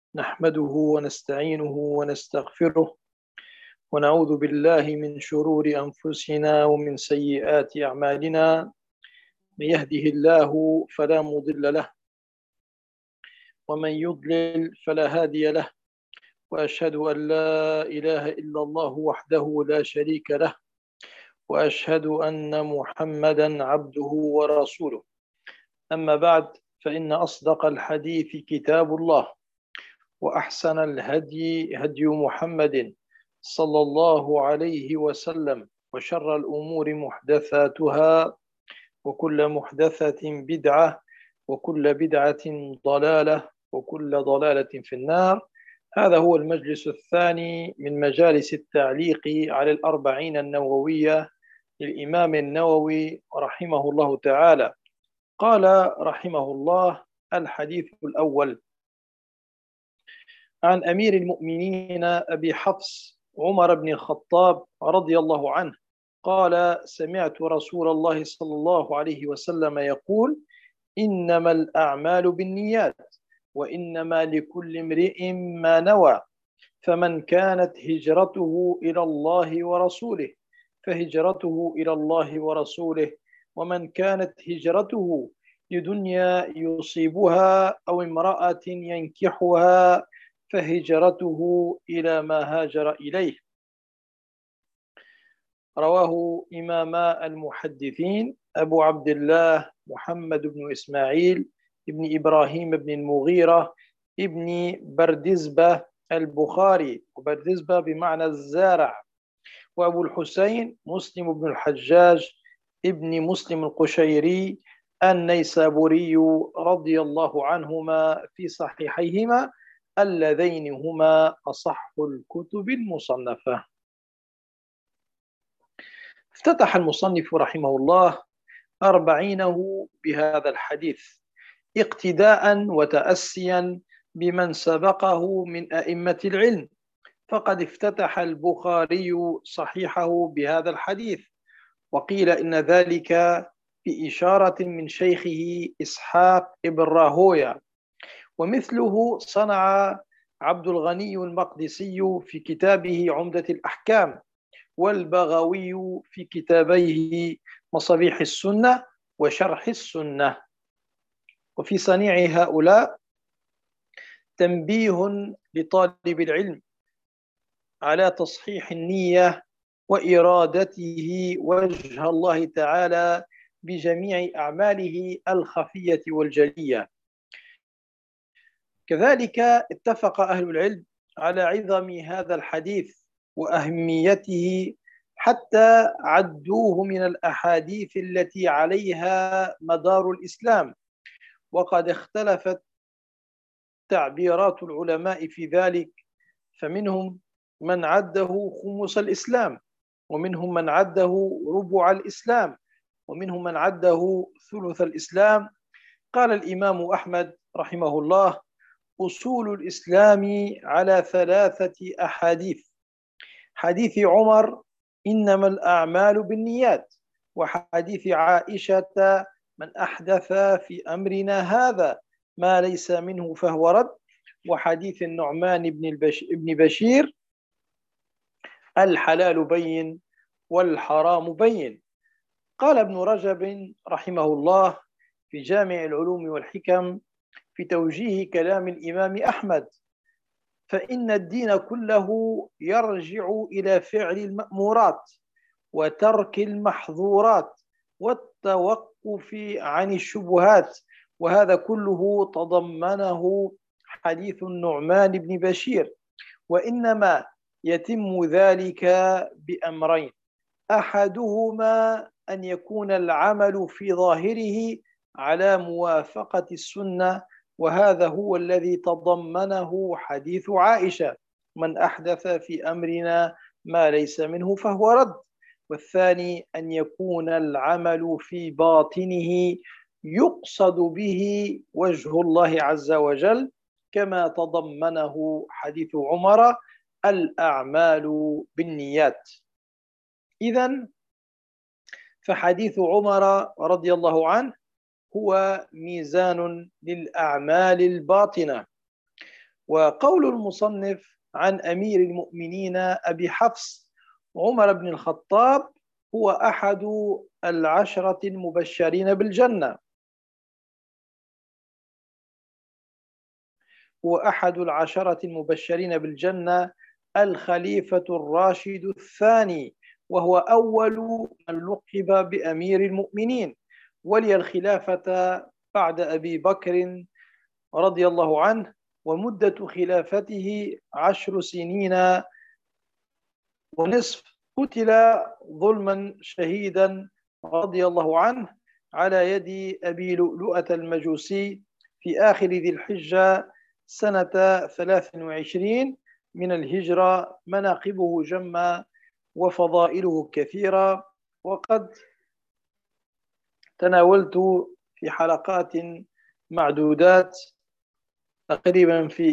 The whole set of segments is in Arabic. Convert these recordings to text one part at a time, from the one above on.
نحمده ونستعينه ونستغفره ونعوذ بالله من شرور أنفسنا ومن سيئات أعمالنا. من يهده الله فلا مضل له ومن يضلل فلا هادي له، وأشهد أن لا إله إلا الله وحده لا شريك له، وأشهد أن محمدا عبده ورسوله. أما بعد، فإن أصدق الحديث كتاب الله، وأحسن الهدي هدي محمد صلى الله عليه وسلم، وشر الأمور محدثاتها، وكل محدثة بدعة، وكل بدعة ضلالة، وكل ضلالة في النار. هذا هو المجلس الثاني من مجالس التعليق على الأربعين النووية للإمام النووي رحمه الله تعالى. قال رحمه الله: الحديث الأول عن أمير المؤمنين أبي حفص عمر بن الخطاب رضي الله عنه قال: سمعت رسول الله صلى الله عليه وسلم يقول: إنما الأعمال بالنيات، وإنما لكل امرئ ما نوى، فمن كانت هجرته إلى الله ورسوله فهجرته إلى الله ورسوله، ومن كانت هجرته لدنيا يصيبها أو امرأة ينكحها فهجرته إلى ما هاجر إليه. رواه إمام المحدثين أبو عبد الله محمد بن إسماعيل ابن إبراهيم بن المغيرة ابن بردزبة البخاري، وبردزبة بمعنى الزارع، وأبو الحسين مسلم بن الحجاج ابن مسلم القشيري النيسابوري رضي الله عنهما في صحيحيهما اللذين هما أصح الكتب المصنفة. افتتح المصنف رحمه الله أربعينه بهذا الحديث اقتداء وتأسيا بمن سبقه من أئمة العلم، فقد افتتح البخاري صحيحه بهذا الحديث، وقيل إن ذلك بإشارة من شيخه إسحاق ابن راهوية، ومثله صنع عبد الغني المقدسي في كتابه عمدة الأحكام، والبغوي في كتابيه مصابيح السنة وشرح السنة. وفي صنيع هؤلاء تنبيه لطالب العلم على تصحيح النية وإرادته وجه الله تعالى بجميع أعماله الخفية والجلية. كذلك اتفق أهل العلم على عظم هذا الحديث وأهميته، حتى عدوه من الأحاديث التي عليها مدار الإسلام، وقد اختلفت تعبيرات العلماء في ذلك، فمنهم من عده خمس الإسلام، ومنهم من عده ربع الإسلام، ومنهم من عده ثلث الإسلام. قال الإمام أحمد رحمه الله: أصول الإسلام على ثلاثة أحاديث: حديث عمر إنما الأعمال بالنيات، وحديث عائشة من أحدث في أمرنا هذا ما ليس منه فهو رد، وحديث النعمان بن بشير الحلال بين والحرام بين. قال ابن رجب رحمه الله في جامع العلوم والحكم في توجيه كلام الإمام أحمد: فإن الدين كله يرجع إلى فعل المأمورات وترك المحظورات والتوقف عن الشبهات، وهذا كله تضمنه حديث النعمان بن بشير، وإنما يتم ذلك بأمرين: أحدهما أن يكون العمل في ظاهره على موافقة السنة، وهذا هو الذي تضمنه حديث عائشة من أحدث في أمرنا ما ليس منه فهو رد. والثاني أن يكون العمل في باطنه يقصد به وجه الله عز وجل، كما تضمنه حديث عمر: الأعمال بالنيات. إذن فحديث عمر رضي الله عنه هو ميزان للأعمال الباطنة، وقول المصنف عن أمير المؤمنين أبي حفص عمر بن الخطاب هو أحد العشرة المبشرين بالجنة، هو أحد العشرة المبشرين بالجنة، الخليفة الراشد الثاني، وهو أول من لقب بأمير المؤمنين، ولي الخلافة بعد أبي بكر رضي الله عنه، ومدة خلافته 10 سنين ونصف. قتل ظلما شهيدا رضي الله عنه على يد أبي لؤلؤة المجوسي في آخر ذي الحجة سنة 23 من الهجرة. مناقبه جمة وفضائله كثيرة، وقد تناولت في حلقات معدودات تقريبا في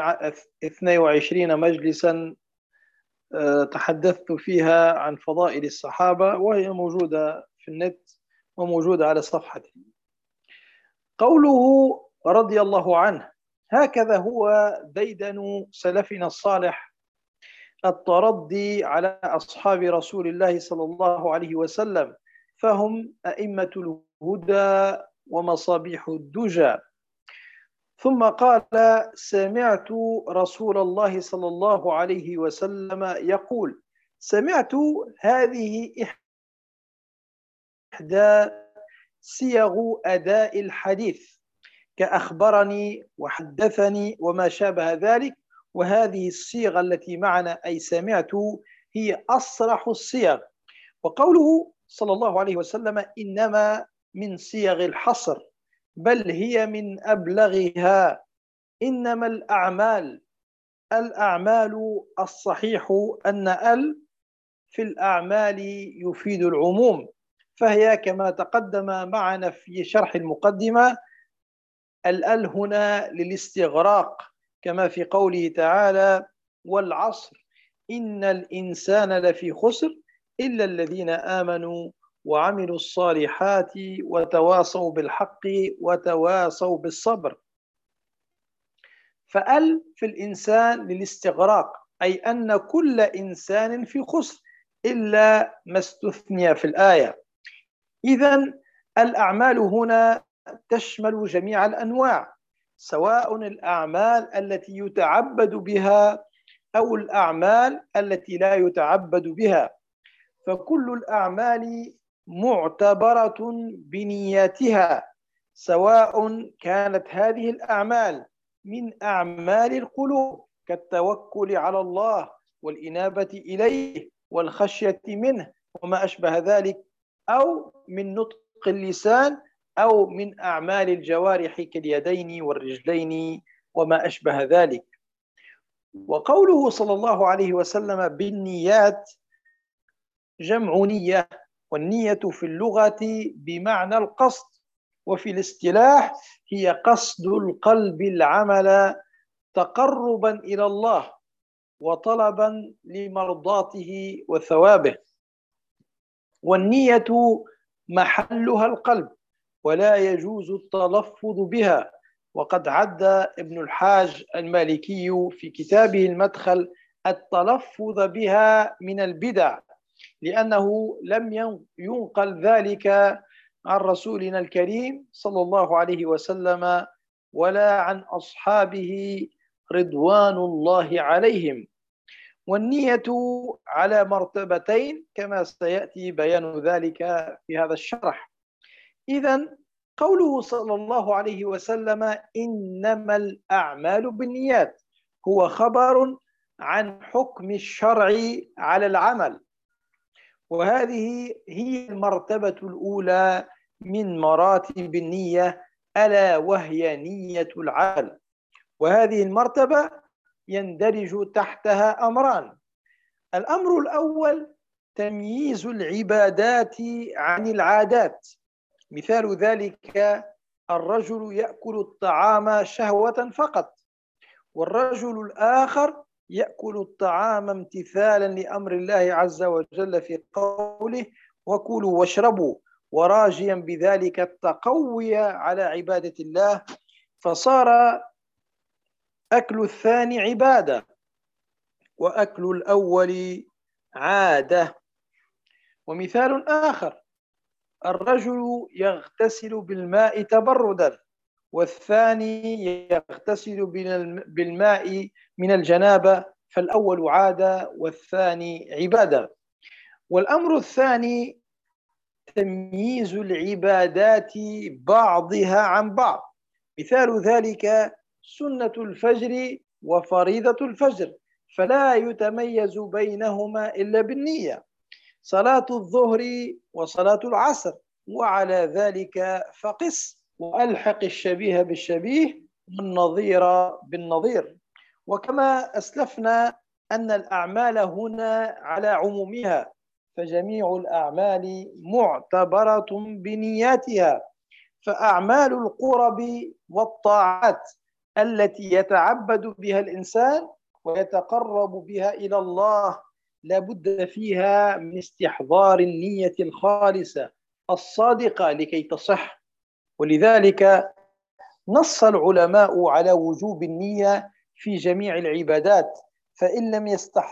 22 مجلسا تحدثت فيها عن فضائل الصحابة، وهي موجودة في النت وموجودة على صفحتي. قوله رضي الله عنه، هكذا هو ديدن سلفنا الصالح، الترضي على أصحاب رسول الله صلى الله عليه وسلم، فهم أئمة الهدى ومصابيح الدجى. ثم قال: سمعت رسول الله صلى الله عليه وسلم يقول. سمعت هذه إحدى صيغ أداء الحديث، كأخبرني وحدثني وما شابه ذلك، وهذه الصيغة التي معنا أي سمعت هي أصرح الصيغ. وقوله صلى الله عليه وسلم إنما من صيغ الحصر، بل هي من أبلغها. إنما الأعمال الصحيح أن في الأعمال يفيد العموم، فهي كما تقدم معنا في شرح المقدمة، هنا للاستغراق، كما في قوله تعالى: والعصر إن الإنسان لفي خسر إلا الذين آمنوا وعملوا الصالحات وتواصوا بالحق وتواصوا بالصبر. في الإنسان للاستغراق، أي أن كل إنسان في خسر إلا ما استثني في الآية. إذن الأعمال هنا تشمل جميع الأنواع، سواء الأعمال التي يتعبد بها أو الأعمال التي لا يتعبد بها، فكل الأعمال معتبرة بنياتها، سواء كانت هذه الأعمال من أعمال القلوب كالتوكل على الله والإنابة إليه والخشية منه وما أشبه ذلك، أو من نطق اللسان، أو من أعمال الجوارح كاليدين والرجلين وما أشبه ذلك. وقوله صلى الله عليه وسلم بالنيات جمع نية، والنية في اللغة بمعنى القصد، وفي الاصطلاح هي قصد القلب العمل تقربا إلى الله وطلبا لمرضاته وثوابه. والنية محلها القلب، ولا يجوز التلفظ بها، وقد عد ابن الحاج المالكي في كتابه المدخل التلفظ بها من البدع، لأنه لم ينقل ذلك عن رسولنا الكريم صلى الله عليه وسلم ولا عن أصحابه رضوان الله عليهم. والنية على مرتبتين كما سيأتي بيان ذلك في هذا الشرح. إذن قوله صلى الله عليه وسلم إنما الأعمال بالنيات هو خبر عن حكم الشرع على العمل، وهذه هي المرتبة الأولى من مراتب النية، ألا وهي نية العمل. وهذه المرتبة يندرج تحتها أمران: الأمر الأول تمييز العبادات عن العادات، مثال ذلك الرجل يأكل الطعام شهوة فقط، والرجل الآخر يأكل الطعام امتثالا لأمر الله عز وجل في قوله: وكلوا واشربوا، وراجيا بذلك التقوي على عبادة الله. فصار أكل الثاني عبادة، وأكل الأول عادة. ومثال آخر: الرجل يغتسل بالماء تبردا، والثاني يغتسل بالماء من الجنابة، فالأول عادة والثاني عبادة. والأمر الثاني تمييز العبادات بعضها عن بعض. مثال ذلك سنة الفجر وفريضة الفجر، فلا يتميز بينهما إلا بالنية. صلاة الظهر وصلاة العصر، وعلى ذلك فقس وألحق الشبيه بالشبيه والنظير بالنظير. وكما أسلفنا أن الأعمال هنا على عمومها، فجميع الأعمال معتبرة بنياتها. فأعمال القرب والطاعات التي يتعبد بها الإنسان ويتقرب بها إلى الله لابد فيها من استحضار النية الخالصة الصادقة لكي تصح. ولذلك نص العلماء على وجوب النية في جميع العبادات، فإن لم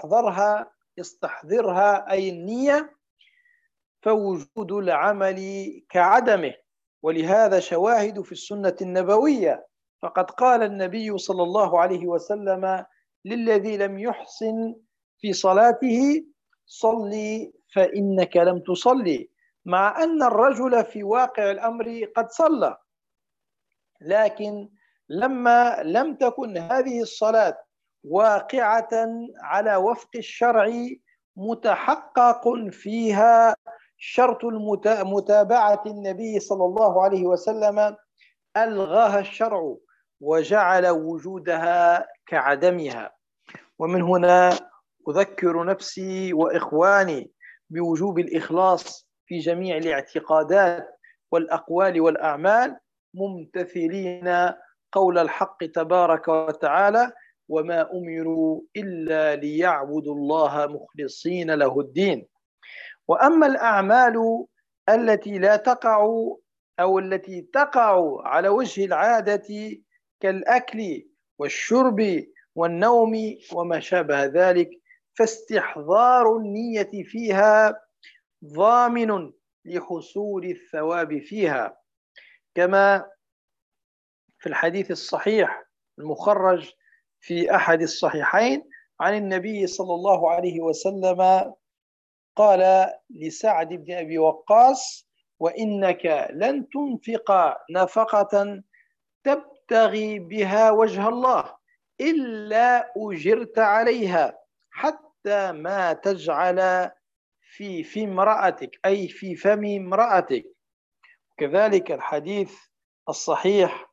يستحضرها أي النية فوجود العمل كعدمه. ولهذا شواهد في السنة النبوية، فقد قال النبي صلى الله عليه وسلم للذي لم يحسن في صلاته: صلي فإنك لم تصلي، مع أن الرجل في واقع الأمر قد صلى، لكن لما لم تكن هذه الصلاة واقعة على وفق الشرع متحقق فيها شرط متابعة النبي صلى الله عليه وسلم، ألغاها الشرع وجعل وجودها كعدمها. ومن هنا أذكر نفسي وإخواني بوجوب الإخلاص في جميع الاعتقادات والأقوال والأعمال، ممتثلين قول الحق تبارك وتعالى: وما أمروا إلا ليعبدوا الله مخلصين له الدين. وأما الأعمال التي لا تقع أو التي تقع على وجه العادة كالأكل والشرب والنوم وما شابه ذلك، فاستحضار النية فيها ضامن لحصول الثواب فيها، كما في الحديث الصحيح المخرج في أحد الصحيحين عن النبي صلى الله عليه وسلم قال لسعد بن أبي وقاص: وإنك لن تنفق نفقة تبتغي بها وجه الله إلا أجرت عليها، حتى ما تجعل في امرأتك، أي في فم امرأتك. كذلك الحديث الصحيح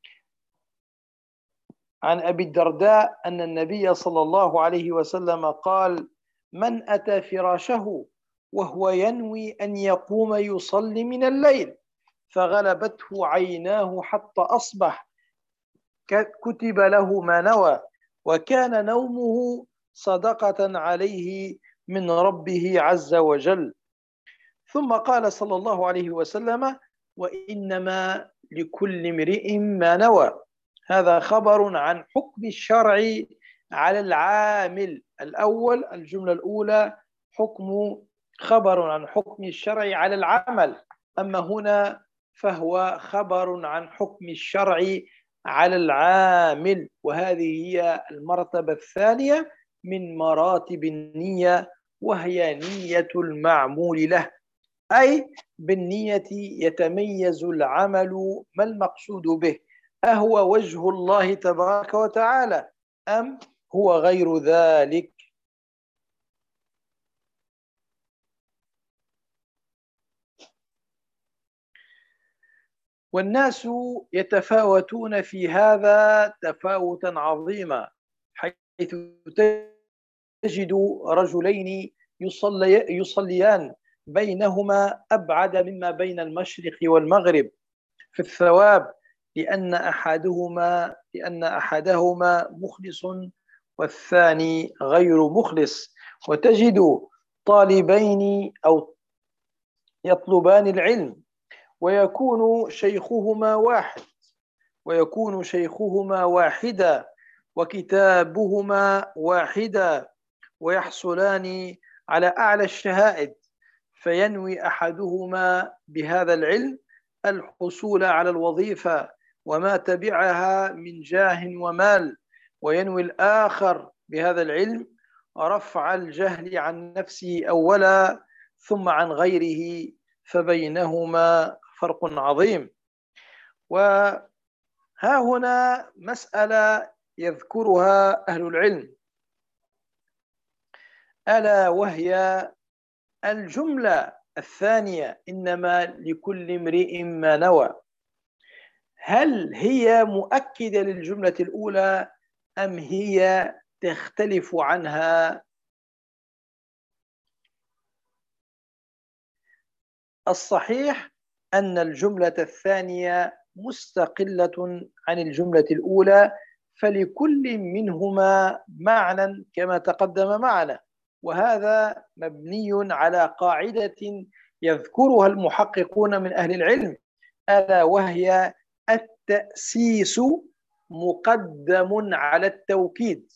عن أبي الدرداء أن النبي صلى الله عليه وسلم قال: من أتى فراشه وهو ينوي أن يقوم يصلي من الليل فغلبته عيناه حتى أصبح كتب له ما نوى، وكان نومه صدقة عليه من ربه عز وجل. ثم قال صلى الله عليه وسلم: وإنما لكل امرئ ما نوى. هذا خبر عن حكم الشرع على العامل. الأول، الجملة الأولى خبر عن حكم الشرع على العمل، أما هنا فهو خبر عن حكم الشرع على العامل، وهذه هي المرتبة الثانية من مراتب النية، وهي نية المعمول له، أي بالنية يتميز العمل. ما المقصود به؟ أهو وجه الله تبارك وتعالى أم هو غير ذلك؟ والناس يتفاوتون في هذا تفاوتا عظيما، حيث تجد رجلين يصليان بينهما أبعد مما بين المشرق والمغرب في الثواب، لأن أحدهما مخلص والثاني غير مخلص. وتجد طالبين أو يطلبان العلم ويكون شيخهما واحدا، وكتابهما واحدا ويحصلان على أعلى الشهائد، فينوي أحدهما بهذا العلم الحصول على الوظيفة وما تبعها من جاه ومال، وينوي الآخر بهذا العلم رفع الجهل عن نفسه أولا ثم عن غيره، فبينهما فرق عظيم. وها هنا مسألة يذكرها أهل العلم، ألا وهي الجملة الثانية: إنما لكل امرئ ما نوى. هل هي مؤكدة للجملة الأولى أم هي تختلف عنها؟ الصحيح أن الجملة الثانية مستقلة عن الجملة الأولى، فلكل منهما معنى كما تقدم معنا، وهذا مبني على قاعدة يذكرها المحققون من أهل العلم، ألا وهي التأسيس مقدم على التوكيد.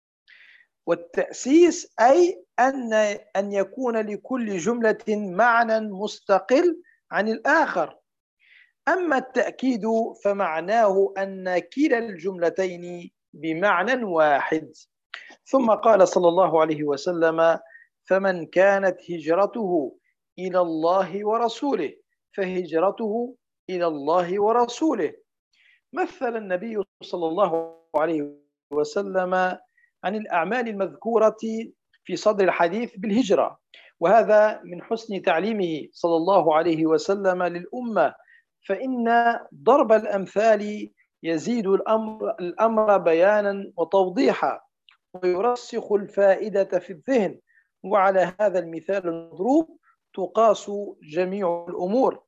والتأسيس أي أن يكون لكل جملة معنى مستقل عن الآخر. أما التأكيد فمعناه أن كلا الجملتين بمعنى واحد. ثم قال صلى الله عليه وسلم: فمن كانت هجرته إلى الله ورسوله فهجرته إلى الله ورسوله. مثل النبي صلى الله عليه وسلم عن الأعمال المذكورة في صدر الحديث بالهجرة، وهذا من حسن تعليمه صلى الله عليه وسلم للأمة، فإن ضرب الأمثال يزيد الأمر بيانا وتوضيحا ويرسخ الفائدة في الذهن، وعلى هذا المثال المضروب تقاس جميع الأمور.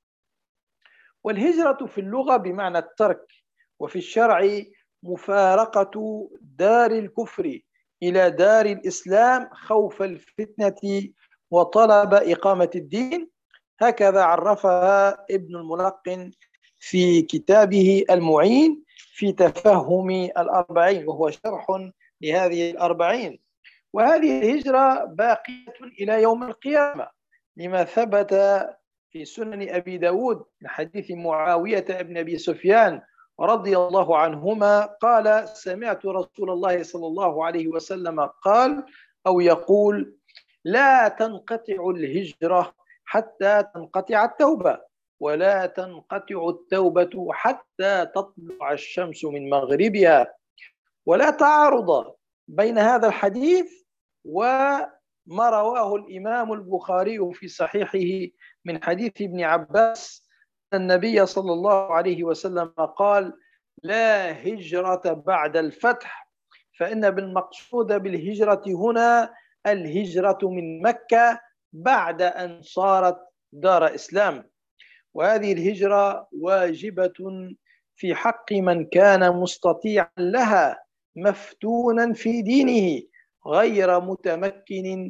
والهجرة في اللغة بمعنى الترك، وفي الشرع مفارقة دار الكفر إلى دار الإسلام خوف الفتنة وطلب إقامة الدين، هكذا عرفها ابن الملقن في كتابه المعين في تفهم الأربعين، وهو شرح لهذه الأربعين. وهذه الهجرة باقية إلى يوم القيامة، لما ثبت في سنن أبي داود من حديث معاوية بن أبي سفيان رضي الله عنهما قال: سمعت رسول الله صلى الله عليه وسلم قال أو يقول: لا تنقطع الهجرة حتى تنقطع التوبة، ولا تنقطع التوبة حتى تطلع الشمس من مغربها. ولا تعارض بين هذا الحديث وما رواه الإمام البخاري في صحيحه من حديث ابن عباس أن النبي صلى الله عليه وسلم قال: لا هجرة بعد الفتح، فإن بالمقصود بالهجرة هنا الهجرة من مكة بعد أن صارت دار إسلام. وهذه الهجرة واجبة في حق من كان مستطيعا لها مفتونا في دينه غير متمكن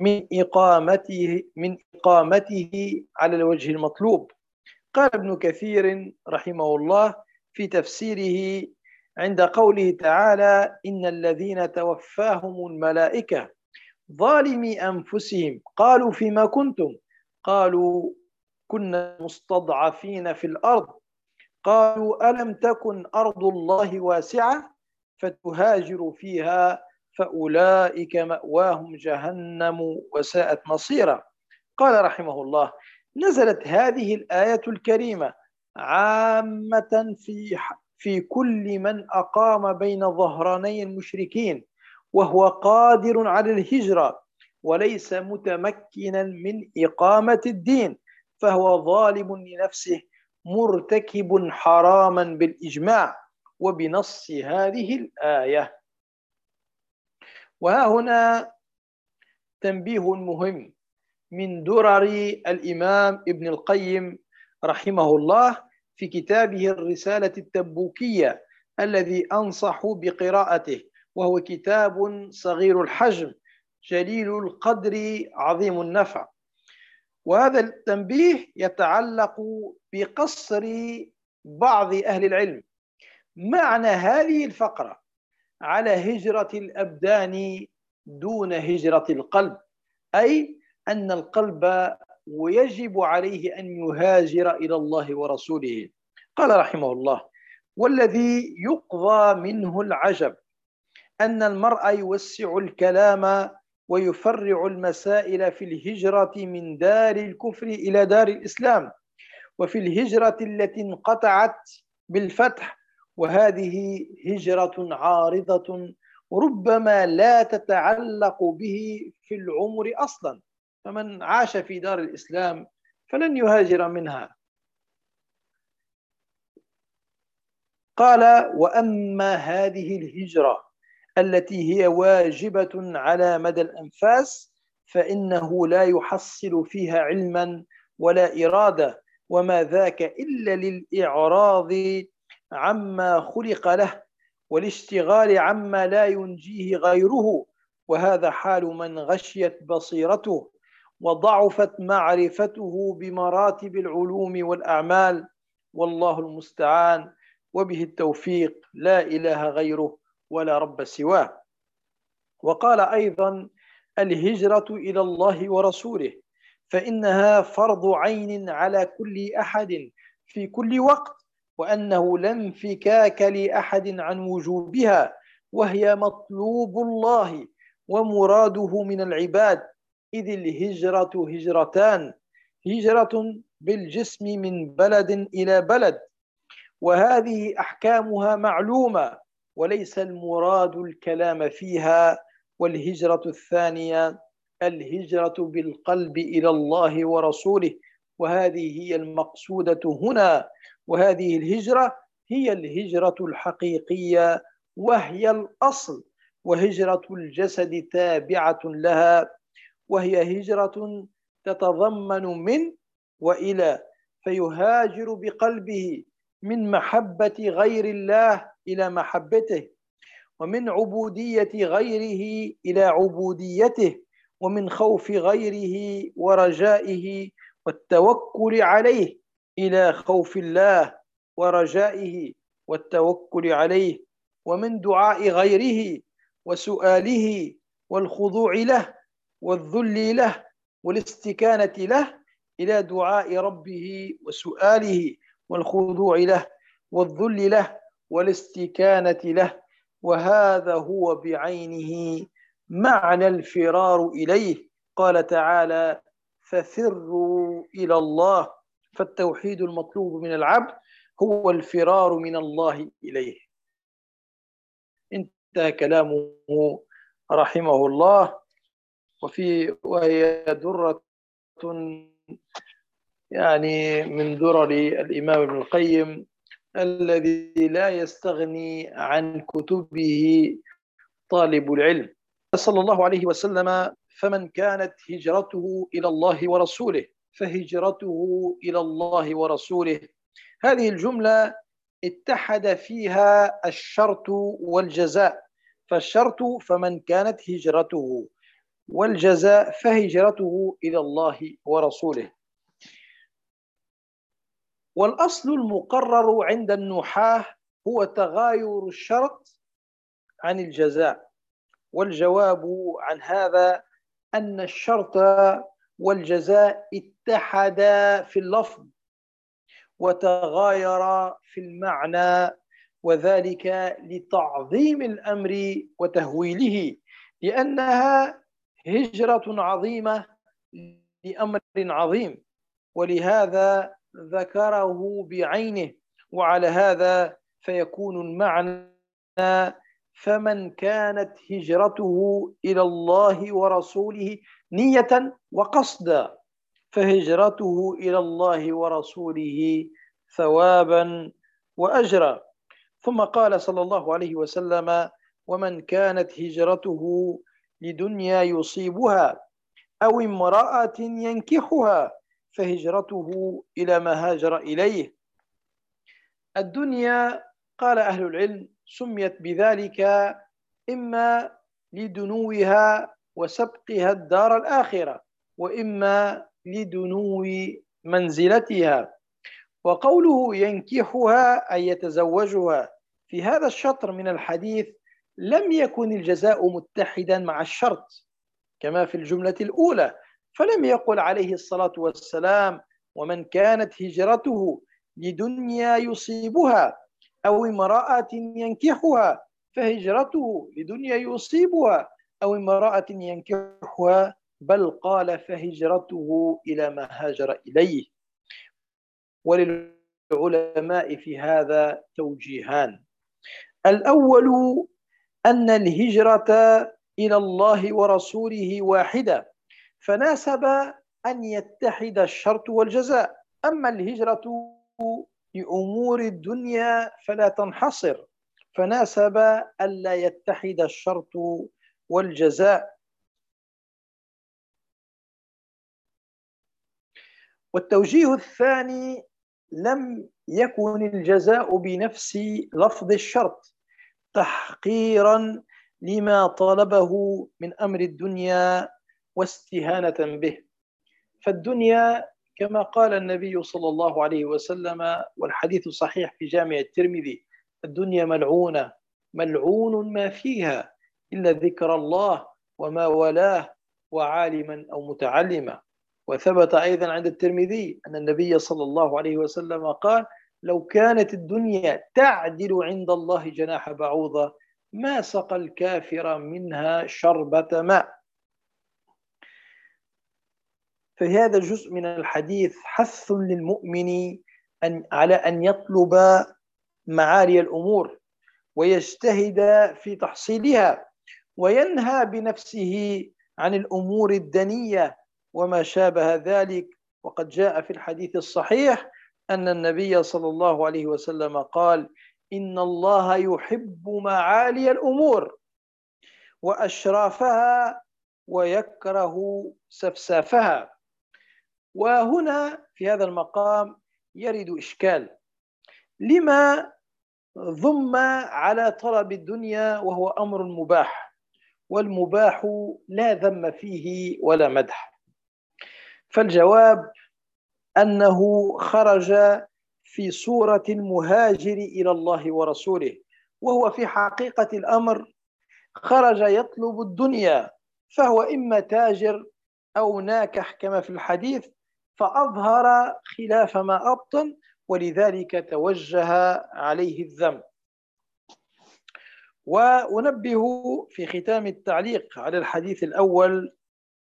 من إقامته على الوجه المطلوب. قال ابن كثير رحمه الله في تفسيره عند قوله تعالى: إن الذين توفاهم الملائكة ظالمي أنفسهم قالوا فيما كنتم، قالوا كنا مستضعفين في الأرض، قالوا ألم تكن أرض الله واسعة فتهاجروا فيها فأولئك مأواهم جهنم وساءت مصيرا. قال رحمه الله: نزلت هذه الآية الكريمة عامة في كل من أقام بين ظهراني المشركين وهو قادر على الهجرة وليس متمكنا من إقامة الدين، فهو ظالم لنفسه مرتكب حراما بالإجماع وبنص هذه الآية. وها هنا تنبيه مهم من درر الإمام ابن القيم رحمه الله في كتابه الرسالة التبوكية الذي أنصح بقراءته، وهو كتاب صغير الحجم جليل القدر عظيم النفع. وهذا التنبيه يتعلق بقصر بعض أهل العلم معنى هذه الفقرة، على هجرة الأبدان دون هجرة القلب، أي أن القلب ويجب عليه أن يهاجر إلى الله ورسوله. قال رحمه الله: والذي يقضى منه العجب أن المرء يوسع الكلام ويفرع المسائل في الهجرة من دار الكفر إلى دار الإسلام، وفي الهجرة التي انقطعت بالفتح، وهذه هجرة عارضة ربما لا تتعلق به في العمر أصلا، فمن عاش في دار الإسلام فلن يهاجر منها. قال: وأما هذه الهجرة التي هي واجبة على مدى الأنفاس فإنه لا يحصل فيها علما ولا إرادة، وما ذاك إلا للإعراض عما خلق له والاشتغال عما لا ينجيه غيره، وهذا حال من غشيت بصيرته وضعفت معرفته بمراتب العلوم والأعمال، والله المستعان، وبه التوفيق، لا إله غيره ولا رب سواه. وقال أيضا: الهجرة إلى الله ورسوله فإنها فرض عين على كل أحد في كل وقت، وأنه لا انفكاك لأحد عن وجوبها، وهي مطلوب الله ومراده من العباد، إذ الهجرة هجرتان: هجرة بالجسم من بلد إلى بلد، وهذه أحكامها معلومة وليس المراد الكلام فيها، والهجرة الثانية الهجرة بالقلب إلى الله ورسوله، وهذه هي المقصودة هنا، وهذه الهجرة هي الهجرة الحقيقية وهي الأصل، وهجرة الجسد تابعة لها، وهي هجرة تتضمن من وإلى، فيهاجر بقلبه من محبة غير الله إلى محبته، ومن عبودية غيره إلى عبوديته، ومن خوف غيره ورجائه والتوكل عليه إلى خوف الله ورجائه والتوكل عليه، ومن دعاء غيره وسؤاله والخضوع له والذل له والاستكانة له إلى دعاء ربه وسؤاله والخضوع له والذل له والاستكانة له، وهذا هو بعينه معنى الفرار إليه. قال تعالى: ففروا إلى الله، فالتوحيد المطلوب من العبد هو الفرار من الله إليه. انتهى كلامه رحمه الله. وهي درة يعني من درر الإمام ابن القيم الذي لا يستغني عن كتبه طالب العلم. صلى الله عليه وسلم: فمن كانت هجرته إلى الله ورسوله فهجرته إلى الله ورسوله. هذه الجملة اتحد فيها الشرط والجزاء، فالشرط فمن كانت هجرته، والجزاء فهجرته إلى الله ورسوله. والأصل المقرر عند النحاة هو تغاير الشرط عن الجزاء، والجواب عن هذا أن الشرط والجزاء اتحدا في اللفظ وتغايرا في المعنى، وذلك لتعظيم الأمر وتهويله، لأنها هجرة عظيمة لأمر عظيم، ولهذا ذكره بعينه. وعلى هذا فيكون المعنى: فمن كانت هجرته إلى الله ورسوله نية وقصدا فهجرته إلى الله ورسوله ثوابا وأجرا. ثم قال صلى الله عليه وسلم: ومن كانت هجرته لدنيا يصيبها أو امرأة ينكحها فهجرته إلى ما هاجر إليه. الدنيا، قال أهل العلم، سميت بذلك إما لدنوها وسبقها الدار الآخرة، وإما لدنو منزلتها. وقوله ينكحها أي يتزوجها في هذا الشطر من الحديث لم يكن الجزاء متحدا مع الشرط كما في الجملة الأولى، فلم يقل عليه الصلاة والسلام: ومن كانت هجرته لدنيا يصيبها أو امرأة ينكحها فهجرته لدنيا يصيبها أو امرأة ينكحها، بل قال: فهجرته إلى ما هاجر إليه. وللعلماء في هذا توجيهان: الأول أن الهجرة إلى الله ورسوله واحدة، فناسب أن يتحد الشرط والجزاء. أما الهجرة لأمور الدنيا فلا تنحصر، فناسب ألا يتحد الشرط والجزاء. والتوجيه الثاني: لم يكن الجزاء بنفس لفظ الشرط تحقيرا لما طلبه من أمر الدنيا واستهانة به، فالدنيا كما قال النبي صلى الله عليه وسلم، والحديث صحيح في جامع الترمذي: الدنيا ملعونة ملعون ما فيها إلا ذكر الله وما والاه وعالما أو متعلما. وثبت أيضا عند الترمذي أن النبي صلى الله عليه وسلم قال: لو كانت الدنيا تعدل عند الله جناح بعوضة ما سقى الكافر منها شربة ماء. في هذا الجزء من الحديث حث للمؤمن على أن يطلب معالي الأمور ويجتهد في تحصيلها، وينهى بنفسه عن الأمور الدنية وما شابه ذلك. وقد جاء في الحديث الصحيح أن النبي صلى الله عليه وسلم قال: إن الله يحب معالي الأمور وأشرافها ويكره سفسافها. وهنا في هذا المقام يرد إشكال: لما ضم على طلب الدنيا وهو أمر مباح، والمباح لا ذم فيه ولا مدح؟ فالجواب أنه خرج في صورة المهاجر إلى الله ورسوله، وهو في حقيقة الأمر خرج يطلب الدنيا، فهو إما تاجر أو ناكح كما في الحديث، فأظهر خلاف ما أبطن، ولذلك توجه عليه الذم. وأنبه في ختام التعليق على الحديث الأول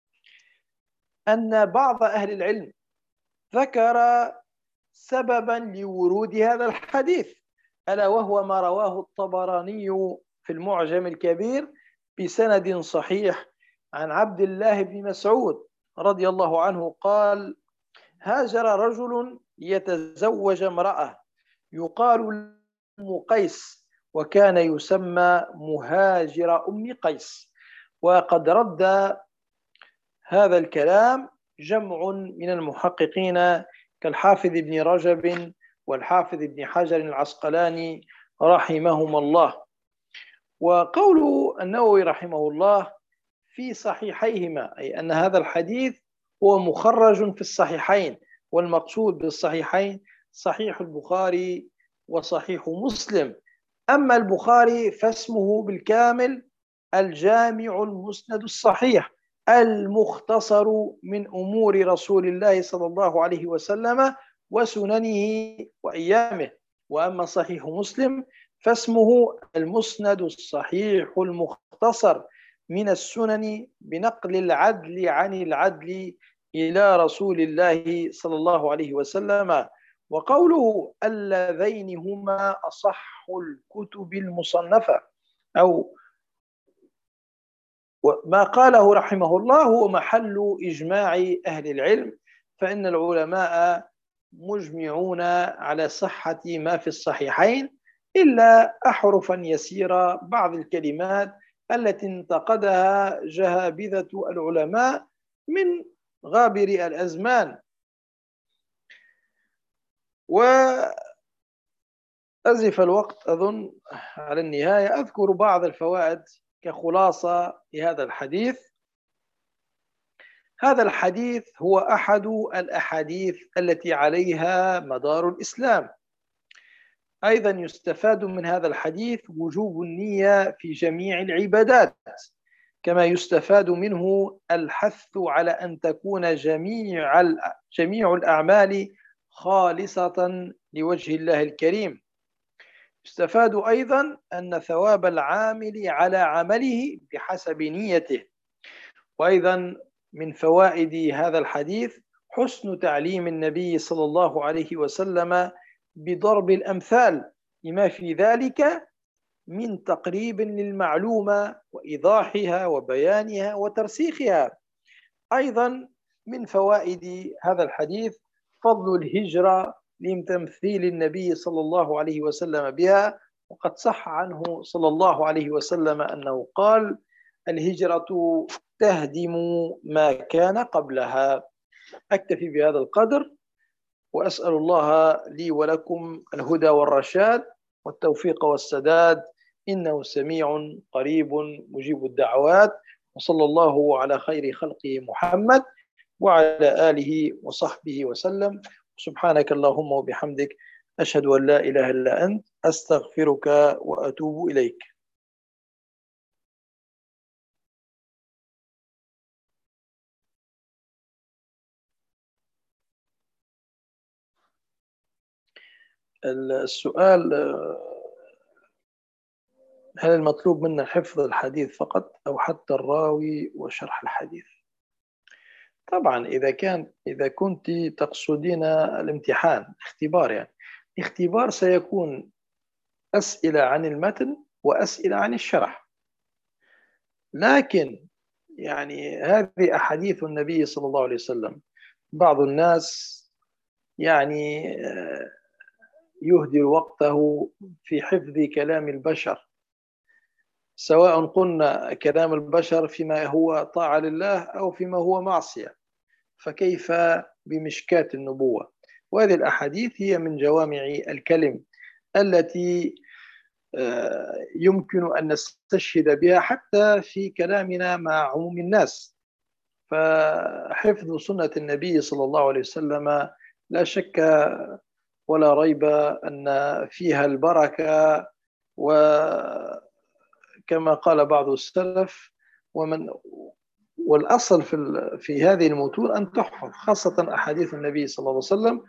أن بعض أهل العلم ذكر سببا لورود هذا الحديث، ألا وهو ما رواه الطبراني في المعجم الكبير بسند صحيح عن عبد الله بن مسعود رضي الله عنه قال: هاجر رجل يتزوج امرأة يقال أم قيس، وكان يسمى مهاجر أم قيس. وقد رد هذا الكلام جمع من المحققين كالحافظ ابن رجب والحافظ ابن حجر العسقلاني رحمهم الله. وقول النووي رحمه الله في صحيحيهما، أي أن هذا الحديث هو مخرج في الصحيحين، والمقصود بالصحيحين صحيح البخاري وصحيح مسلم. أما البخاري فاسمه بالكامل الجامع المسند الصحيح المختصر من أمور رسول الله صلى الله عليه وسلم وسننه وأيامه. وأما صحيح مسلم فاسمه المسند الصحيح المختصر من السنن بنقل العدل عن العدل إلى رسول الله صلى الله عليه وسلم. وقوله اللذين هما أصح الكتب المصنفة، أو ما قاله رحمه الله هو محل إجماع أهل العلم، فإن العلماء مجمعون على صحة ما في الصحيحين إلا أحرفا يسيرة، بعض الكلمات التي انتقدها جهابذة العلماء من غابر الأزمان. وأزف الوقت أظن على النهاية، أذكر بعض الفوائد كخلاصة لهذا الحديث. هذا الحديث هو أحد الأحاديث التي عليها مدار الإسلام، أيضا يستفاد من هذا الحديث وجوب النية في جميع العبادات، كما يستفاد منه الحث على أن تكون جميع الأعمال خالصة لوجه الله الكريم. يستفاد أيضا أن ثواب العامل على عمله بحسب نيته. وأيضا من فوائد هذا الحديث حسن تعليم النبي صلى الله عليه وسلم بضرب الأمثال لما في ذلك من تقريب للمعلومة وإيضاحها وبيانها وترسيخها. أيضا من فوائد هذا الحديث فضل الهجرة لتمثيل النبي صلى الله عليه وسلم بها، وقد صح عنه صلى الله عليه وسلم أنه قال: الهجرة تهدم ما كان قبلها. أكتفي بهذا القدر، وأسأل الله لي ولكم الهدى والرشاد والتوفيق والسداد، إنه سميع قريب مجيب الدعوات. وصلى الله على خير خلقه محمد وعلى آله وصحبه وسلم. سبحانك اللهم وبحمدك، أشهد أن لا إله إلا أنت، أستغفرك وأتوب إليك. السؤال: هل المطلوب منا حفظ الحديث فقط أو حتى الراوي وشرح الحديث؟ طبعا إذا كنت تقصدين الامتحان، اختبار، يعني اختبار سيكون أسئلة عن المتن وأسئلة عن الشرح. لكن يعني هذه أحاديث النبي صلى الله عليه وسلم، بعض الناس يعني يهدر وقته في حفظ كلام البشر، سواء قلنا كلام البشر فيما هو طاعة لله أو فيما هو معصية، فكيف بمشكاة النبوة؟ وهذه الأحاديث هي من جوامع الكلم التي يمكن أن نستشهد بها حتى في كلامنا مع عموم الناس. فحفظ سنة النبي صلى الله عليه وسلم لا شك ولا ريب أن فيها البركة، وكما قال بعض السلف: والأصل في هذه المتون أن تحفظ، خاصة أحاديث النبي صلى الله عليه وسلم،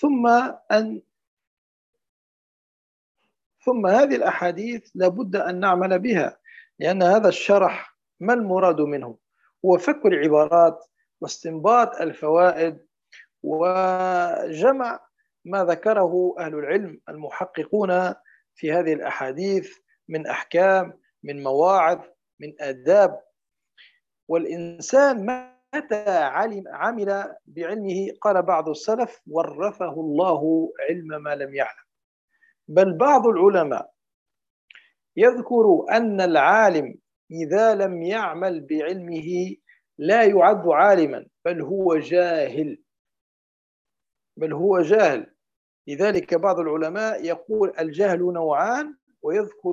ثم هذه الأحاديث لابد أن نعمل بها، لأن هذا الشرح ما المراد منه؟ هو فك العبارات واستنباط الفوائد وجمع ما ذكره أهل العلم المحققون في هذه الأحاديث من أحكام، من مواعظ، من آداب. والإنسان متى عمل بعلمه، قال بعض السلف: ورثه الله علم ما لم يعلم. بل بعض العلماء يذكر أن العالم إذا لم يعمل بعلمه لا يعد عالما، بل هو جاهل. لذلك بعض العلماء يقول: الجهل نوعان، ويذكر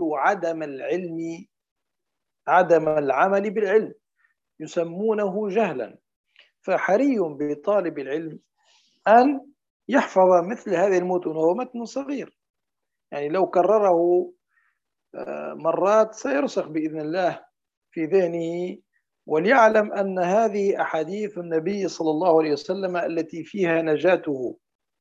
عدم العمل بالعلم، يسمونه جهلا. فحري بطالب العلم أن يحفظ مثل هذه المتون، وهو متن صغير، يعني لو كرره مرات سيرسخ بإذن الله في ذهنه، وليعلم أن هذه أحاديث النبي صلى الله عليه وسلم التي فيها نجاته،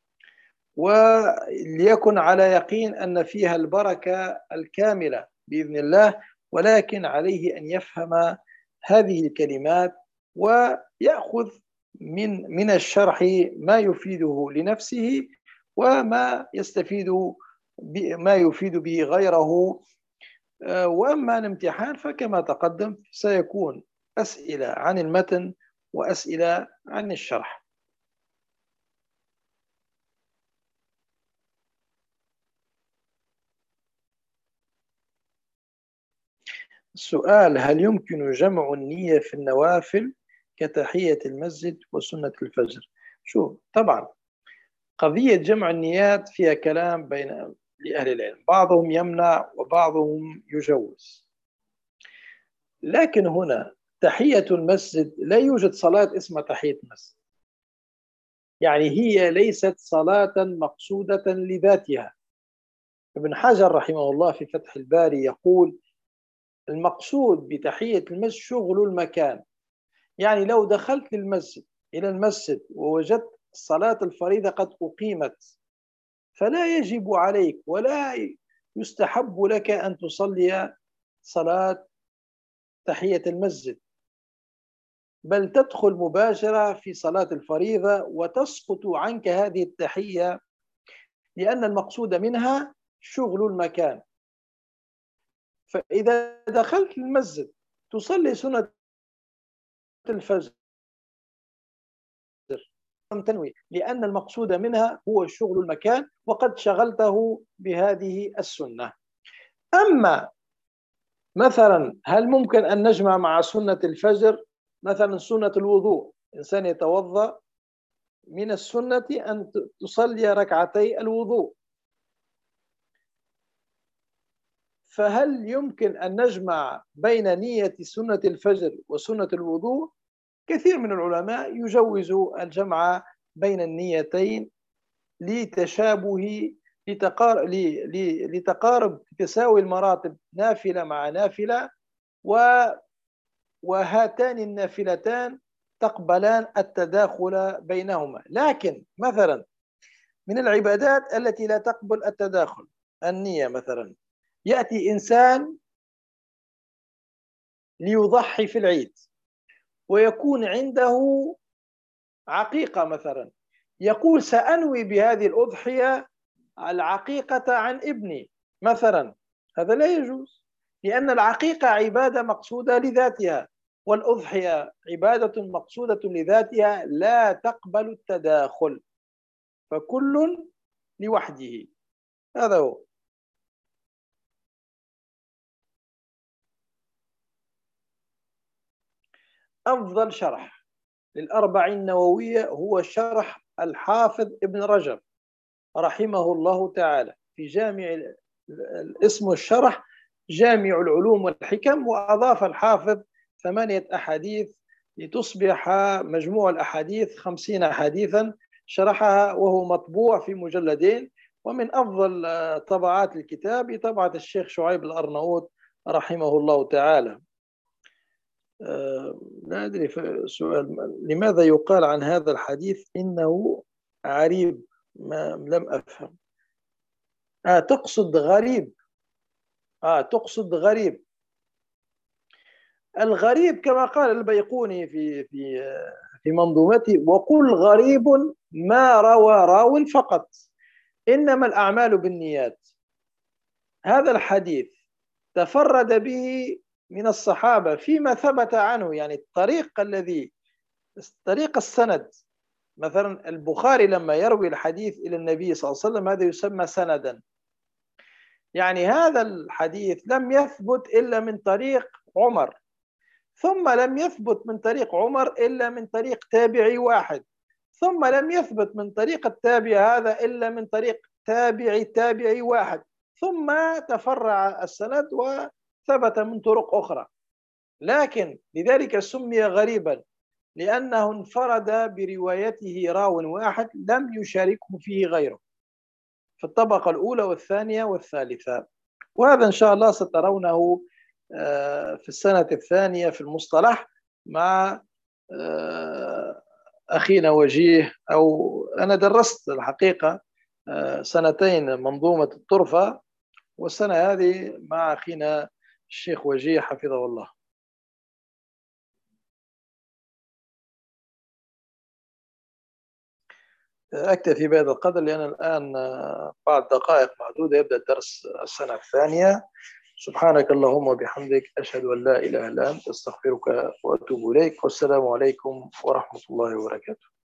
وليكن على يقين أن فيها البركة الكاملة بإذن الله. ولكن عليه أن يفهم هذه الكلمات ويأخذ من الشرح ما يفيده لنفسه، وما ما يفيد به غيره. وأما الامتحان فكما تقدم سيكون أسئلة عن المتن وأسئلة عن الشرح. السؤال: هل يمكن جمع النية في النوافل كتحية المسجد وسنة الفجر؟ شوف، طبعا قضية جمع النيات فيها كلام بين لأهل العلم، بعضهم يمنع وبعضهم يجوز. لكن هنا تحية المسجد لا يوجد صلاة اسمها تحية المسجد، يعني هي ليست صلاة مقصودة لذاتها، ابن حجر رحمه الله في فتح الباري يقول: المقصود بتحية المسجد شغل المكان. يعني لو دخلت إلى المسجد ووجدت صلاة الفريضة قد أقيمت، فلا يجب عليك ولا يستحب لك أن تصلي صلاة تحية المسجد، بل تدخل مباشرة في صلاة الفريضة وتسقط عنك هذه التحية، لأن المقصود منها شغل المكان. فإذا دخلت المسجد تصلي سنة الفجر تنوي، لأن المقصود منها هو شغل المكان وقد شغلته بهذه السنة. أما مثلا هل ممكن أن نجمع مع سنة الفجر مثلا سنة الوضوء؟ إنسان يتوضأ، من السنة أن تصلي ركعتي الوضوء، فهل يمكن أن نجمع بين نية سنة الفجر وسنة الوضوء؟ كثير من العلماء يجوز الجمع بين النيتين لتشابه لتقارب تساوي المراتب، نافلة مع نافلة، وهاتان النافلتان تقبلان التداخل بينهما. لكن مثلا من العبادات التي لا تقبل التداخل النية، مثلا يأتي إنسان ليضحي في العيد ويكون عنده عقيقة مثلا، يقول: سأنوي بهذه الأضحية العقيقة عن ابني مثلا. هذا لا يجوز، لأن العقيقة عبادة مقصودة لذاتها، والأضحية عبادة مقصودة لذاتها لا تقبل التداخل، فكل لوحده. هذا هو. أفضل شرح للأربعين النووية هو شرح الحافظ ابن رجب رحمه الله تعالى في جامع، اسم الشرح جامع العلوم والحكم، وأضاف الحافظ 8 أحاديث لتصبح مجموع الأحاديث 50 حديثا، شرحها وهو مطبوع في مجلدين. ومن أفضل طبعات الكتاب طبعة الشيخ شعيب الأرناؤوط رحمه الله تعالى. لا أدري، سؤال: لماذا يقال عن هذا الحديث إنه عريب؟ لم أفهم. تقصد غريب. تقصد غريب. الغريب كما قال البيقوني في منظومته: وقل غريب ما روى راو فقط، إنما الأعمال بالنيات. هذا الحديث تفرد به من الصحابة فيما ثبت عنه، يعني طريق السند. مثلا البخاري لما يروي الحديث إلى النبي صلى الله عليه وسلم هذا يسمى سندا، يعني هذا الحديث لم يثبت إلا من طريق عمر، ثم لم يثبت من طريق عمر إلا من طريق تابعي واحد، ثم لم يثبت من طريق التابع هذا إلا من طريق تابعي واحد، ثم تفرع السند وثبت من طرق أخرى. لكن لذلك سمي غريبا، لأنه انفرد بروايته راو واحد لم يشاركه فيه غيره في الطبقة الأولى والثانية والثالثة. وهذا إن شاء الله سترونه في السنة الثانية في المصطلح مع أخينا وجيه، أو أنا درست الحقيقة سنتين منظومة الطرفة، والسنة هذه مع أخينا الشيخ وجيه حفظه الله. أكتفي بهذا القدر لأن الآن بعد دقائق معدودة يبدأ درس السنة الثانية. سبحانك اللهم وبحمدك، أشهد أن لا إله إلا أنت، أستغفرك وأتوب إليك، والسلام عليكم ورحمة الله وبركاته.